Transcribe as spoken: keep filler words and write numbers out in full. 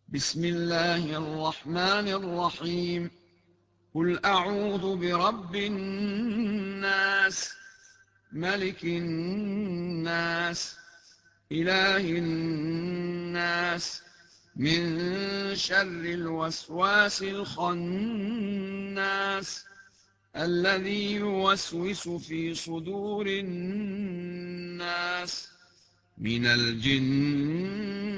بسم الله الرحمن الرحيم. قل أعوذ برب الناس، ملك الناس، إله الناس، من شر الوسواس الخناس الذي يوسوس في صدور الناس من الجنة